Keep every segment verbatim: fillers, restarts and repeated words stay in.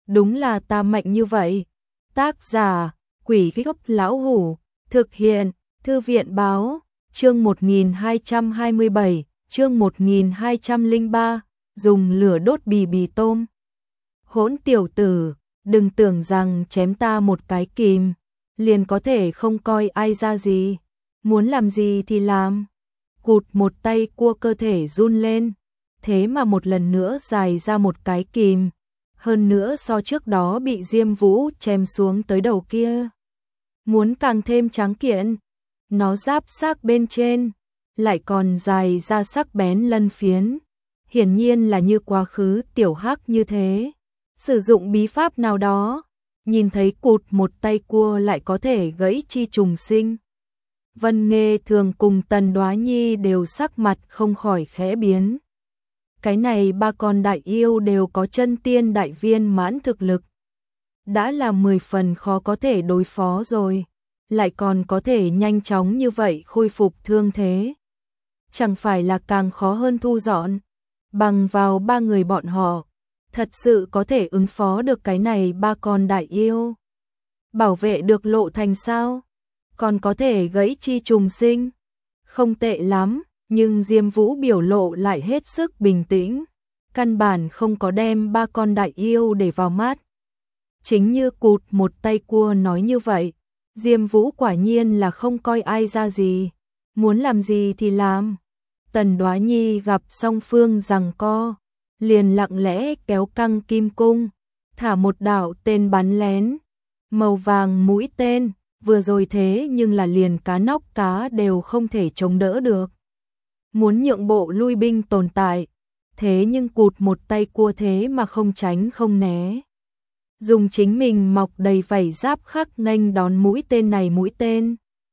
đúng là ta mạnh như vậy. Tác giả, Quỷ Gốc Lão Hủ, thực hiện, Thư viện báo, chương một nghìn hai trăm hai mươi bảy, chương một nghìn hai trăm lẻ ba, dùng lửa đốt bì bì tôm. Hỗn tiểu tử, đừng tưởng rằng chém ta một cái kìm, liền có thể không coi ai ra gì, muốn làm gì thì làm. Cụt một tay cua cơ thể run lên, thế mà một lần nữa dài ra một cái kìm, hơn nữa so trước đó bị Diêm Vũ chém xuống tới đầu kia. Muốn càng thêm tráng kiện, nó giáp xác bên trên, lại còn dài ra sắc bén lân phiến, hiển nhiên là như quá khứ tiểu hắc như thế. Sử dụng bí pháp nào đó, nhìn thấy cụt một tay cua lại có thể gãy chi trùng sinh. Vân Nghê Thường cùng Tần Đoá Nhi đều sắc mặt không khỏi khẽ biến. Cái này ba con đại yêu đều có chân tiên đại viên mãn thực lực. Đã là mười phần khó có thể đối phó rồi, lại còn có thể nhanh chóng như vậy khôi phục thương thế. Chẳng phải là càng khó hơn thu dọn, bằng vào ba người bọn họ, thật sự có thể ứng phó được cái này ba con đại yêu. Bảo vệ được Lộ Thành sao? Còn có thể gãy chi trùng sinh. Không tệ lắm, nhưng Diêm Vũ biểu lộ lại hết sức bình tĩnh, căn bản không có đem ba con đại yêu để vào mắt. Chính như cụt một tay cua nói như vậy, Diêm Vũ quả nhiên là không coi ai ra gì, muốn làm gì thì làm. Tần Đoá Nhi gặp song phương giằng co, liền lặng lẽ kéo căng kim cung, thả một đạo tên bắn lén, màu vàng mũi tên, vừa rồi thế nhưng là liền cá nóc cá đều không thể chống đỡ được. Muốn nhượng bộ lui binh tồn tại, thế nhưng cụt một tay cua thế mà không tránh không né. Dùng chính mình mọc đầy vảy giáp khắc nghênh đón mũi tên này mũi tên.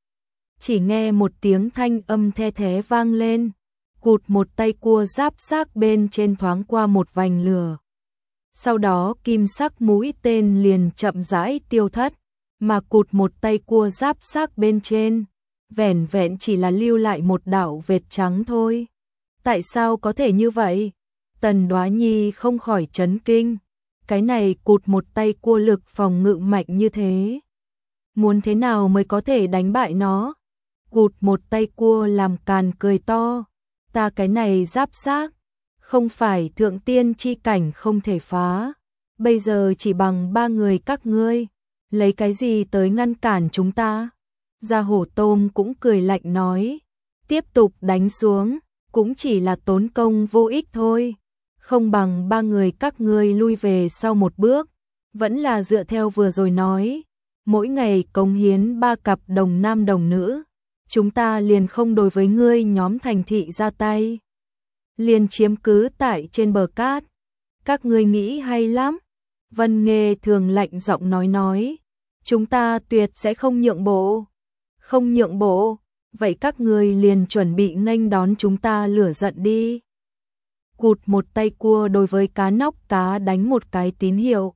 Chỉ nghe một tiếng thanh âm the thé vang lên, cụt một tay cua giáp xác bên trên thoáng qua một vành lửa. Sau đó kim sắc mũi tên liền chậm rãi tiêu thất, mà cụt một tay cua giáp xác bên trên, vẻn vẹn chỉ là lưu lại một đạo vệt trắng thôi. Tại sao có thể như vậy? Tần Đoá Nhi không khỏi chấn kinh. Cái này cụt một tay cua lực phòng ngự mạnh như thế, muốn thế nào mới có thể đánh bại nó? Cụt một tay cua làm càn cười to, ta cái này giáp xác, không phải thượng tiên chi cảnh không thể phá, bây giờ chỉ bằng ba người các ngươi, lấy cái gì tới ngăn cản chúng ta? Gia Hổ Tôm cũng cười lạnh nói, tiếp tục đánh xuống, cũng chỉ là tốn công vô ích thôi. Không bằng ba người các ngươi lui về sau một bước, vẫn là dựa theo vừa rồi nói, mỗi ngày cống hiến ba cặp đồng nam đồng nữ, chúng ta liền không đối với ngươi nhóm thành thị ra tay, liền chiếm cứ tại trên bờ cát. Các ngươi nghĩ hay lắm? Vân Nghê Thường lạnh giọng nói nói, chúng ta tuyệt sẽ không nhượng bộ. Không nhượng bộ, vậy các ngươi liền chuẩn bị nghênh đón chúng ta lửa giận đi. Cụt một tay cua đối với cá nóc cá đánh một cái tín hiệu.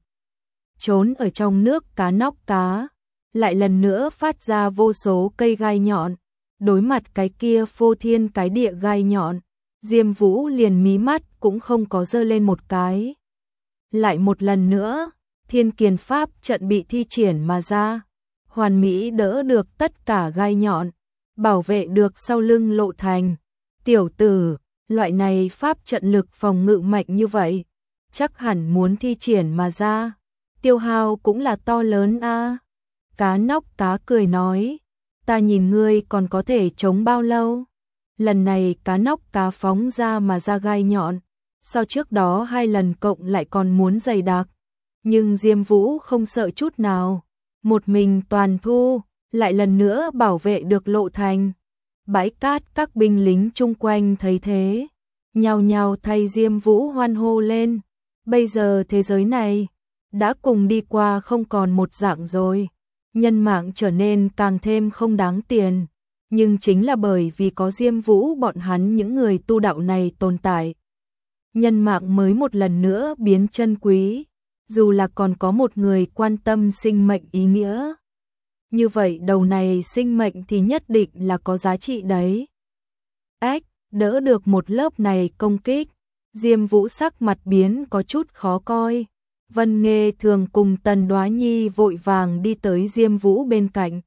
Trốn ở trong nước cá nóc cá, lại lần nữa phát ra vô số cây gai nhọn. Đối mặt cái kia phô thiên cái địa gai nhọn, Diêm Vũ liền mí mắt cũng không có giơ lên một cái. Lại một lần nữa, Thiên Kiền Pháp trận bị thi triển mà ra, hoàn mỹ đỡ được tất cả gai nhọn, bảo vệ được sau lưng Lộ Thành. Tiểu tử, loại này pháp trận lực phòng ngự mạnh như vậy, chắc hẳn muốn thi triển mà ra, tiêu hao cũng là to lớn a. Cá nóc cá cười nói, ta nhìn ngươi còn có thể chống bao lâu? Lần này cá nóc cá phóng ra mà ra gai nhọn, sau trước đó hai lần cộng lại còn muốn dày đặc. Nhưng Diêm Vũ không sợ chút nào, một mình toàn thu, lại lần nữa bảo vệ được Lộ Thành. Bãi cát các binh lính chung quanh thấy thế, nhao nhao thay Diêm Vũ hoan hô lên. Bây giờ thế giới này đã cùng đi qua không còn một dạng rồi, nhân mạng trở nên càng thêm không đáng tiền, nhưng chính là bởi vì có Diêm Vũ bọn hắn những người tu đạo này tồn tại, nhân mạng mới một lần nữa biến chân quý, dù là còn có một người quan tâm sinh mệnh ý nghĩa. Như vậy đầu này sinh mệnh thì nhất định là có giá trị đấy. Ách, đỡ được một lớp này công kích, Diêm Vũ sắc mặt biến có chút khó coi, Vân Nghê Thường cùng Tần Đoá Nhi vội vàng đi tới Diêm Vũ bên cạnh.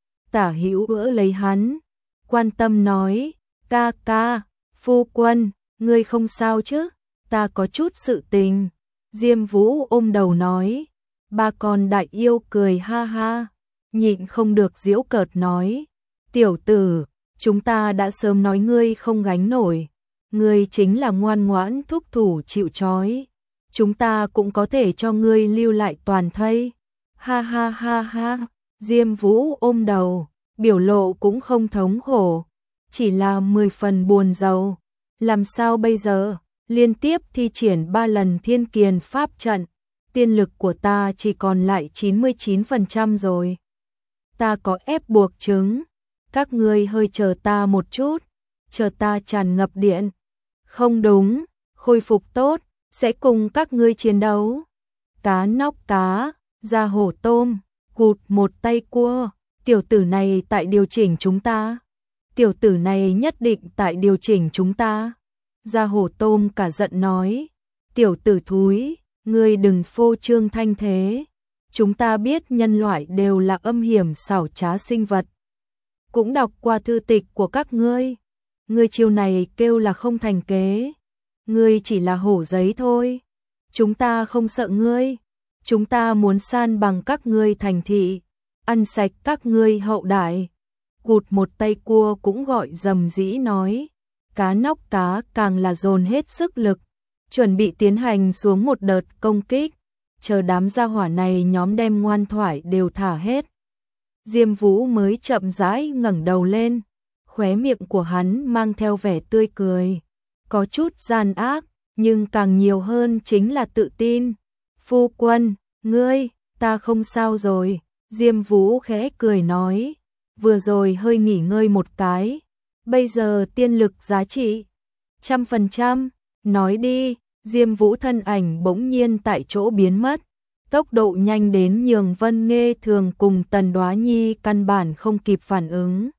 Tả Hữu đỡ lấy hắn, quan tâm nói, ca ca, phu quân, ngươi không sao chứ, ta có chút sự tình. Diêm Vũ ôm đầu nói, ba con đại yêu cười ha ha, nhịn không được giễu cợt nói, tiểu tử, chúng ta đã sớm nói ngươi không gánh nổi, ngươi chính là ngoan ngoãn thúc thủ chịu trói, chúng ta cũng có thể cho ngươi lưu lại toàn thây. Ha ha ha ha, Diêm Vũ ôm đầu, biểu lộ cũng không thống khổ, chỉ là mười phần buồn rầu. Làm sao bây giờ? Liên tiếp thi triển ba lần Thiên Kiền pháp trận, tiên lực của ta chỉ còn lại chín mươi chín phần trăm rồi. Ta có ép buộc chứng, các ngươi hơi chờ ta một chút, chờ ta tràn ngập điện. Không đúng, khôi phục tốt, sẽ cùng các ngươi chiến đấu. Cá nóc cá, da hổ tôm, cụt một tay cua, tiểu tử này tại điều chỉnh chúng ta. Tiểu tử này nhất định tại điều chỉnh chúng ta. Da hổ tôm cả giận nói, tiểu tử thúi, ngươi đừng phô trương thanh thế. Chúng ta biết nhân loại đều là âm hiểm xảo trá sinh vật. Cũng đọc qua thư tịch của các ngươi. Ngươi chiêu này kêu là không thành kế. Ngươi chỉ là hổ giấy thôi. Chúng ta không sợ ngươi. Chúng ta muốn san bằng các ngươi thành thị, ăn sạch các ngươi hậu đại. Cụt một tay cua cũng gọi dầm dĩ nói. Cá nóc cá càng là dồn hết sức lực, chuẩn bị tiến hành xuống một đợt công kích, chờ đám gia hỏa này nhóm đem ngoan thoại đều thả hết. Diêm Vũ mới chậm rãi ngẩng đầu lên, khóe miệng của hắn mang theo vẻ tươi cười, có chút gian ác, nhưng càng nhiều hơn chính là tự tin. Phu quân, ngươi, ta không sao rồi, Diêm Vũ khẽ cười nói, vừa rồi hơi nghỉ ngơi một cái. Bây giờ tiên lực giá trị trăm phần trăm, nói đi. Diêm Vũ thân ảnh bỗng nhiên tại chỗ biến mất, tốc độ nhanh đến nhường Vân Nghê Thường cùng Tần Đoá Nhi căn bản không kịp phản ứng.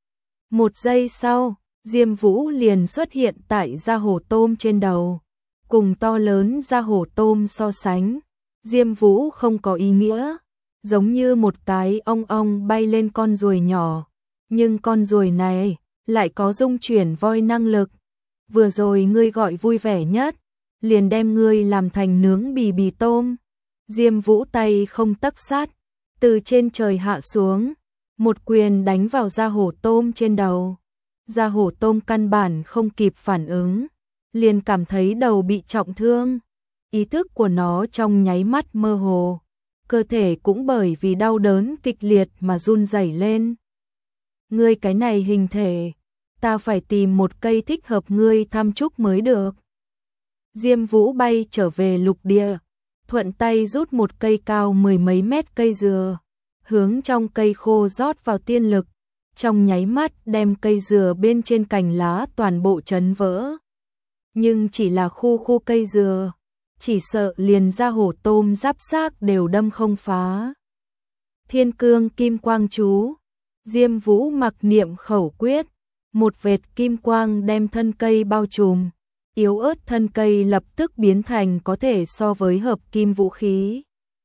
Một giây sau, Diêm Vũ liền xuất hiện tại da hổ tôm trên đầu, cùng to lớn da hổ tôm so sánh, Diêm Vũ không có ý nghĩa, giống như một cái ong ong bay lên con ruồi nhỏ, nhưng con ruồi này lại có dung chuyển voi năng lực. Vừa rồi ngươi gọi vui vẻ nhất, liền đem ngươi làm thành nướng bì bì tôm. Diêm Vũ tay không tấc sắt, từ trên trời hạ xuống, một quyền đánh vào da hổ tôm trên đầu. Da hổ tôm căn bản không kịp phản ứng, liền cảm thấy đầu bị trọng thương. Ý thức của nó trong nháy mắt mơ hồ, cơ thể cũng bởi vì đau đớn kịch liệt mà run rẩy lên. Ngươi cái này hình thể, ta phải tìm một cây thích hợp ngươi thăm chúc mới được. Diêm Vũ bay trở về lục địa, thuận tay rút một cây cao mười mấy mét cây dừa, hướng trong cây khô rót vào tiên lực, trong nháy mắt đem cây dừa bên trên cành lá toàn bộ chấn vỡ. Nhưng chỉ là khu khu cây dừa, chỉ sợ liền da hổ tôm giáp xác đều đâm không phá. Thiên cương kim quang chú, Diêm Vũ mặc niệm khẩu quyết, một vệt kim quang đem thân cây bao trùm, yếu ớt thân cây lập tức biến thành có thể so với hợp kim vũ khí.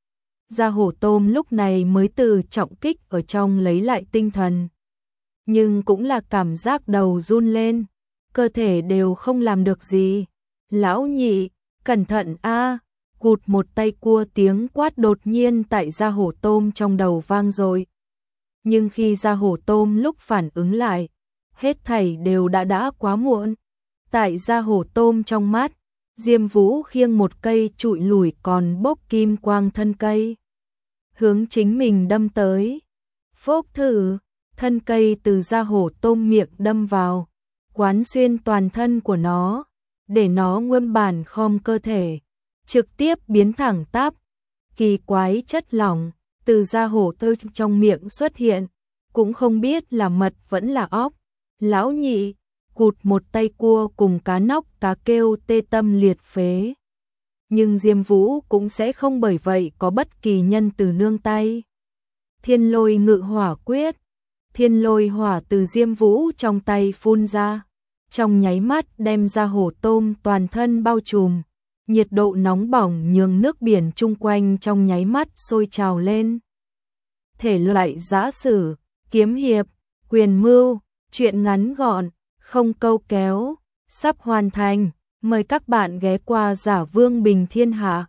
Da hổ tôm lúc này mới từ trọng kích ở trong lấy lại tinh thần, nhưng cũng là cảm giác đầu run lên, cơ thể đều không làm được gì. Lão nhị, cẩn thận a! Cụt một tay cua tiếng quát đột nhiên tại da hổ tôm trong đầu vang rồi. Nhưng khi da hổ tôm lúc phản ứng lại, hết thảy đều đã đã quá muộn. Tại da hổ tôm trong mắt, Diêm Vũ khiêng một cây trụi lủi còn bốc kim quang thân cây, hướng chính mình đâm tới. Phốc thử, thân cây từ da hổ tôm miệng đâm vào, quán xuyên toàn thân của nó, để nó nguyên bản khom cơ thể, trực tiếp biến thẳng tắp. Kỳ quái chất lỏng từ da hổ tôm trong miệng xuất hiện, cũng không biết là mật vẫn là óc. Lão nhị, cụt một tay cua cùng cá nóc cá kêu tê tâm liệt phế. Nhưng Diêm Vũ cũng sẽ không bởi vậy có bất kỳ nhân từ nương tay. Thiên lôi ngự hỏa quyết, thiên lôi hỏa từ Diêm Vũ trong tay phun ra, trong nháy mắt đem da hổ tôm toàn thân bao trùm, nhiệt độ nóng bỏng nhường nước biển chung quanh trong nháy mắt sôi trào lên. Thể loại giã sử, kiếm hiệp, quyền mưu, truyện ngắn gọn, không câu kéo, sắp hoàn thành. Mời các bạn ghé qua Giả Vương Bình Thiên Hạ.